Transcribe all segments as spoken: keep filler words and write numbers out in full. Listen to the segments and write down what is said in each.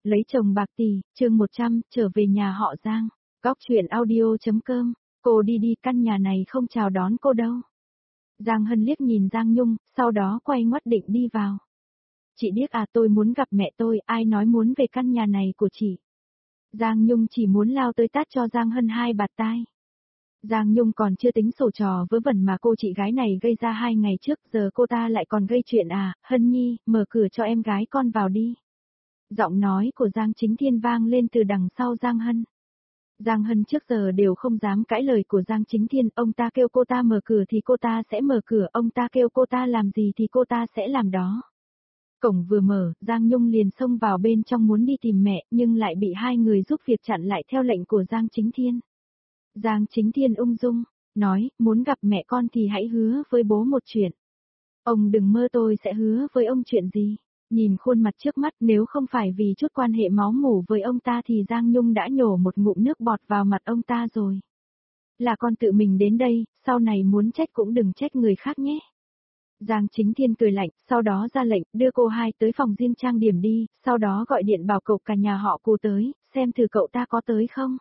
Lấy chồng bạc tỷ, chương một trăm, trở về nhà họ Giang. Góc chuyện audio.com, cô đi đi, căn nhà này không chào đón cô đâu. Giang Hân liếc nhìn Giang Nhung, sau đó quay ngoắt định đi vào. Chị điếc à, tôi muốn gặp mẹ tôi, ai nói muốn về căn nhà này của chị. Giang Nhung chỉ muốn lao tới tát cho Giang Hân hai bạt tai. Giang Nhung còn chưa tính sổ trò vớ vẩn mà cô chị gái này gây ra hai ngày trước, giờ cô ta lại còn gây chuyện à. Hân Nhi, mở cửa cho em gái con vào đi. Giọng nói của Giang Chính Thiên vang lên từ đằng sau Giang Hân. Giang Hân trước giờ đều không dám cãi lời của Giang Chính Thiên, ông ta kêu cô ta mở cửa thì cô ta sẽ mở cửa, ông ta kêu cô ta làm gì thì cô ta sẽ làm đó. Cổng vừa mở, Giang Nhung liền xông vào bên trong muốn đi tìm mẹ, nhưng lại bị hai người giúp việc chặn lại theo lệnh của Giang Chính Thiên. Giang Chính Thiên ung dung, nói, muốn gặp mẹ con thì hãy hứa với bố một chuyện. Ông đừng mơ tôi sẽ hứa với ông chuyện gì. Nhìn khuôn mặt trước mắt, nếu không phải vì chút quan hệ máu mủ với ông ta thì Giang Nhung đã nhổ một ngụm nước bọt vào mặt ông ta rồi. Là con tự mình đến đây, sau này muốn trách cũng đừng trách người khác nhé. Giang Chính Thiên cười lạnh, sau đó ra lệnh, đưa cô hai tới phòng riêng trang điểm đi, sau đó gọi điện bảo cậu cả nhà họ Cù tới, xem thử cậu ta có tới không.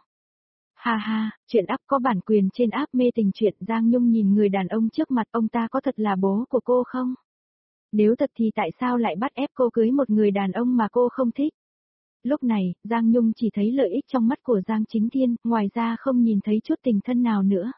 Ha ha, chuyện app có bản quyền trên app mê tình chuyện. Giang Nhung nhìn người đàn ông trước mặt, ông ta có thật là bố của cô không? Nếu thật thì tại sao lại bắt ép cô cưới một người đàn ông mà cô không thích? Lúc này, Giang Nhung chỉ thấy lợi ích trong mắt của Giang Chính Thiên, ngoài ra không nhìn thấy chút tình thân nào nữa.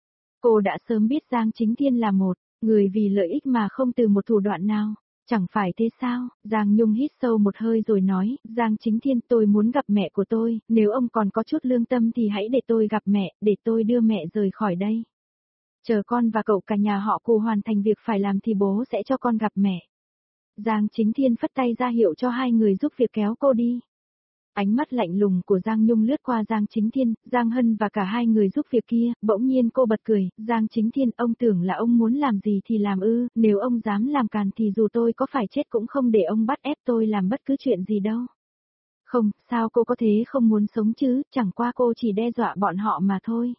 Cô đã sớm biết Giang Chính Thiên là một người vì lợi ích mà không từ một thủ đoạn nào. Chẳng phải thế sao? Giang Nhung hít sâu một hơi rồi nói, Giang Chính Thiên, tôi muốn gặp mẹ của tôi, nếu ông còn có chút lương tâm thì hãy để tôi gặp mẹ, để tôi đưa mẹ rời khỏi đây. Chờ con và cậu cả nhà họ Cù hoàn thành việc phải làm thì bố sẽ cho con gặp mẹ. Giang Chính Thiên phất tay ra hiệu cho hai người giúp việc kéo cô đi. Ánh mắt lạnh lùng của Giang Nhung lướt qua Giang Chính Thiên, Giang Hân và cả hai người giúp việc kia, bỗng nhiên cô bật cười, Giang Chính Thiên, ông tưởng là ông muốn làm gì thì làm ư, nếu ông dám làm càn thì dù tôi có phải chết cũng không để ông bắt ép tôi làm bất cứ chuyện gì đâu. Không, sao cô có thế không muốn sống chứ, chẳng qua cô chỉ đe dọa bọn họ mà thôi.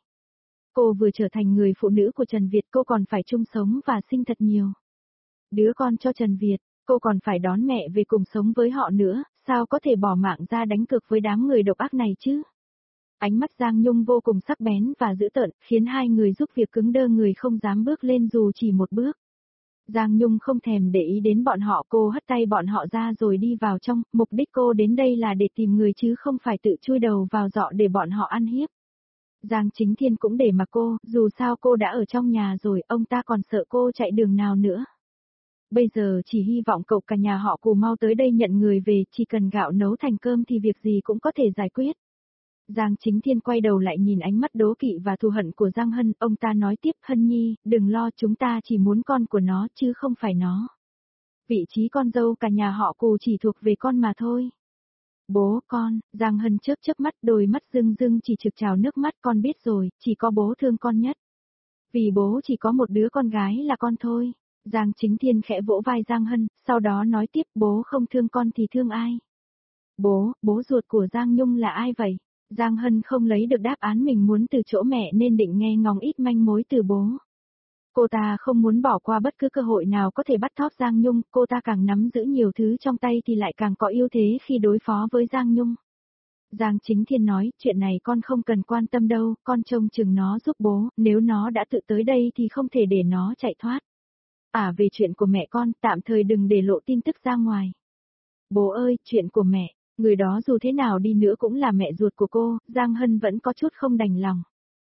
Cô vừa trở thành người phụ nữ của Trần Việt, cô còn phải chung sống và sinh thật nhiều đứa con cho Trần Việt, cô còn phải đón mẹ về cùng sống với họ nữa, sao có thể bỏ mạng ra đánh cược với đám người độc ác này chứ? Ánh mắt Giang Nhung vô cùng sắc bén và dữ tợn, khiến hai người giúp việc cứng đơ người không dám bước lên dù chỉ một bước. Giang Nhung không thèm để ý đến bọn họ, cô hất tay bọn họ ra rồi đi vào trong, mục đích cô đến đây là để tìm người chứ không phải tự chui đầu vào giọ để bọn họ ăn hiếp. Giang Chính Thiên cũng để mặc cô, dù sao cô đã ở trong nhà rồi, ông ta còn sợ cô chạy đường nào nữa. Bây giờ chỉ hy vọng cậu cả nhà họ Cù mau tới đây nhận người về, chỉ cần gạo nấu thành cơm thì việc gì cũng có thể giải quyết. Giang Chính Thiên quay đầu lại nhìn ánh mắt đố kỵ và thù hận của Giang Hân, ông ta nói tiếp, Hân Nhi, đừng lo, chúng ta chỉ muốn con của nó chứ không phải nó. Vị trí con dâu cả nhà họ Cù chỉ thuộc về con mà thôi. Bố con, Giang Hân chớp chớp mắt, đôi mắt rưng rưng chỉ trực trào nước mắt, con biết rồi, chỉ có bố thương con nhất. Vì bố chỉ có một đứa con gái là con thôi. Giang Chính Thiên khẽ vỗ vai Giang Hân, sau đó nói tiếp, bố không thương con thì thương ai? Bố, bố ruột của Giang Nhung là ai vậy? Giang Hân không lấy được đáp án mình muốn từ chỗ mẹ nên định nghe ngóng ít manh mối từ bố. Cô ta không muốn bỏ qua bất cứ cơ hội nào có thể bắt thóp Giang Nhung, cô ta càng nắm giữ nhiều thứ trong tay thì lại càng có ưu thế khi đối phó với Giang Nhung. Giang Chính Thiên nói, chuyện này con không cần quan tâm đâu, con trông chừng nó giúp bố, nếu nó đã tự tới đây thì không thể để nó chạy thoát. À, về chuyện của mẹ con, tạm thời đừng để lộ tin tức ra ngoài. Bố ơi, chuyện của mẹ, người đó dù thế nào đi nữa cũng là mẹ ruột của cô, Giang Hân vẫn có chút không đành lòng.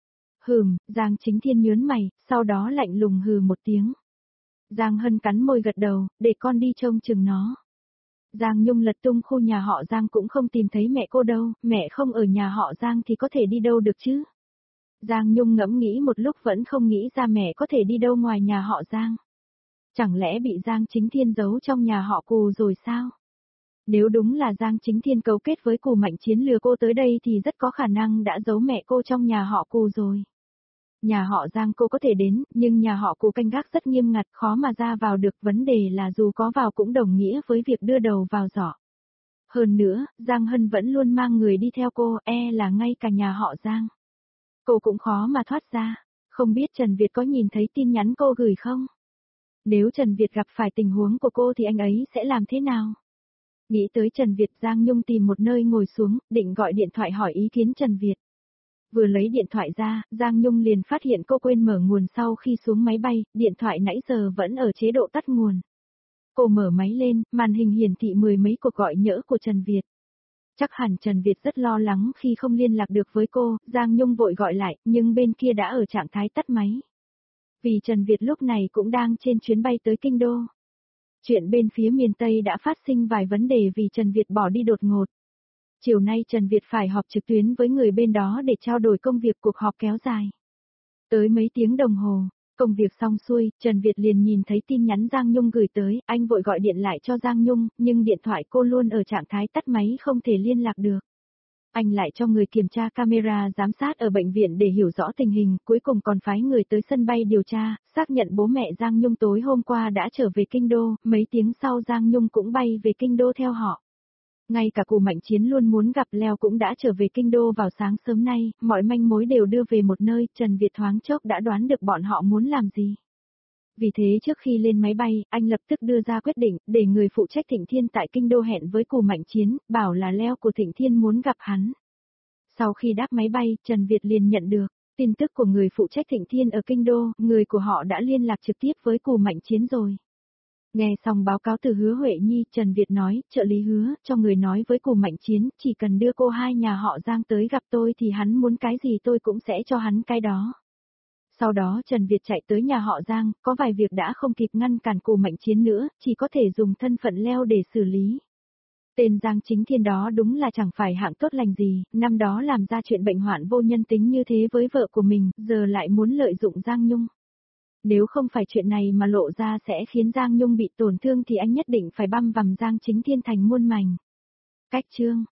Hừm, Giang Chính Thiên nhớn mày, sau đó lạnh lùng hừ một tiếng. Giang Hân cắn môi gật đầu, để con đi trông chừng nó. Giang Nhung lật tung khu nhà họ Giang cũng không tìm thấy mẹ cô đâu, mẹ không ở nhà họ Giang thì có thể đi đâu được chứ? Giang Nhung ngẫm nghĩ một lúc vẫn không nghĩ ra mẹ có thể đi đâu ngoài nhà họ Giang. Chẳng lẽ bị Giang Chính Thiên giấu trong nhà họ Cù rồi sao? Nếu đúng là Giang Chính Thiên cấu kết với Cù Mạnh Chiến lừa cô tới đây thì rất có khả năng đã giấu mẹ cô trong nhà họ Cù rồi. Nhà họ Giang cô có thể đến, nhưng nhà họ Cù canh gác rất nghiêm ngặt, khó mà ra vào được, vấn đề là dù có vào cũng đồng nghĩa với việc đưa đầu vào giỏ. Hơn nữa, Giang Hân vẫn luôn mang người đi theo cô, e là ngay cả nhà họ Giang. Cô cũng khó mà thoát ra, không biết Trần Việt có nhìn thấy tin nhắn cô gửi không? Nếu Trần Việt gặp phải tình huống của cô thì anh ấy sẽ làm thế nào? Nghĩ tới Trần Việt, Giang Nhung tìm một nơi ngồi xuống, định gọi điện thoại hỏi ý kiến Trần Việt. Vừa lấy điện thoại ra, Giang Nhung liền phát hiện cô quên mở nguồn sau khi xuống máy bay, điện thoại nãy giờ vẫn ở chế độ tắt nguồn. Cô mở máy lên, màn hình hiển thị mười mấy cuộc gọi nhỡ của Trần Việt. Chắc hẳn Trần Việt rất lo lắng khi không liên lạc được với cô, Giang Nhung vội gọi lại, nhưng bên kia đã ở trạng thái tắt máy. Vì Trần Việt lúc này cũng đang trên chuyến bay tới Kinh Đô. Chuyện bên phía miền Tây đã phát sinh vài vấn đề vì Trần Việt bỏ đi đột ngột. Chiều nay Trần Việt phải họp trực tuyến với người bên đó để trao đổi công việc, cuộc họp kéo dài tới mấy tiếng đồng hồ. Công việc xong xuôi, Trần Việt liền nhìn thấy tin nhắn Giang Nhung gửi tới, anh vội gọi điện lại cho Giang Nhung, nhưng điện thoại cô luôn ở trạng thái tắt máy không thể liên lạc được. Anh lại cho người kiểm tra camera giám sát ở bệnh viện để hiểu rõ tình hình, cuối cùng còn phái người tới sân bay điều tra, xác nhận bố mẹ Giang Nhung tối hôm qua đã trở về Kinh Đô, mấy tiếng sau Giang Nhung cũng bay về Kinh Đô theo họ. Ngay cả Cù Mạnh Chiến luôn muốn gặp Leo cũng đã trở về Kinh Đô vào sáng sớm nay, mọi manh mối đều đưa về một nơi, Trần Việt thoáng chốc đã đoán được bọn họ muốn làm gì. Vì thế trước khi lên máy bay, anh lập tức đưa ra quyết định, để người phụ trách Thịnh Thiên tại Kinh Đô hẹn với Cù Mạnh Chiến, bảo là Leo của Thịnh Thiên muốn gặp hắn. Sau khi đáp máy bay, Trần Việt liền nhận được tin tức của người phụ trách Thịnh Thiên ở Kinh Đô, người của họ đã liên lạc trực tiếp với Cù Mạnh Chiến rồi. Nghe xong báo cáo từ Hứa Huệ Nhi, Trần Việt nói, trợ lý Hứa, cho người nói với Cù Mạnh Chiến, chỉ cần đưa cô hai nhà họ Giang tới gặp tôi thì hắn muốn cái gì tôi cũng sẽ cho hắn cái đó. Sau đó Trần Việt chạy tới nhà họ Giang, có vài việc đã không kịp ngăn cản Cù Mạnh Chiến nữa, chỉ có thể dùng thân phận Leo để xử lý. Tên Giang Chính Thiên đó đúng là chẳng phải hạng tốt lành gì, năm đó làm ra chuyện bệnh hoạn vô nhân tính như thế với vợ của mình, giờ lại muốn lợi dụng Giang Nhung. Nếu không phải chuyện này mà lộ ra sẽ khiến Giang Nhung bị tổn thương thì anh nhất định phải băm vằm Giang Chính Thiên thành muôn mảnh. Cách chương